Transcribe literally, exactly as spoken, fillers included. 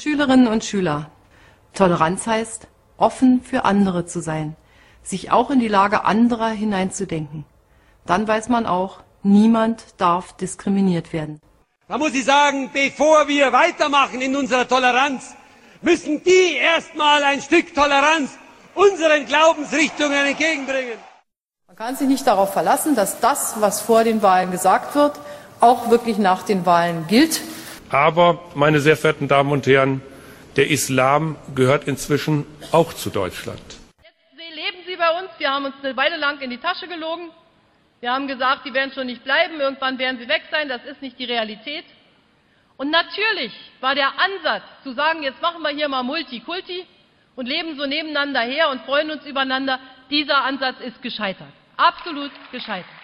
Schülerinnen und Schüler, Toleranz heißt, offen für andere zu sein, sich auch in die Lage anderer hineinzudenken. Dann weiß man auch, niemand darf diskriminiert werden. Da muss ich sagen, bevor wir weitermachen in unserer Toleranz, müssen die erstmal ein Stück Toleranz unseren Glaubensrichtungen entgegenbringen. Man kann sich nicht darauf verlassen, dass das, was vor den Wahlen gesagt wird, auch wirklich nach den Wahlen gilt. Aber, meine sehr verehrten Damen und Herren, der Islam gehört inzwischen auch zu Deutschland. Jetzt leben Sie bei uns. Wir haben uns eine Weile lang in die Tasche gelogen. Wir haben gesagt, die werden schon nicht bleiben. Irgendwann werden sie weg sein. Das ist nicht die Realität. Und natürlich war der Ansatz, zu sagen, jetzt machen wir hier mal Multikulti und leben so nebeneinander her und freuen uns übereinander, dieser Ansatz ist gescheitert. Absolut gescheitert.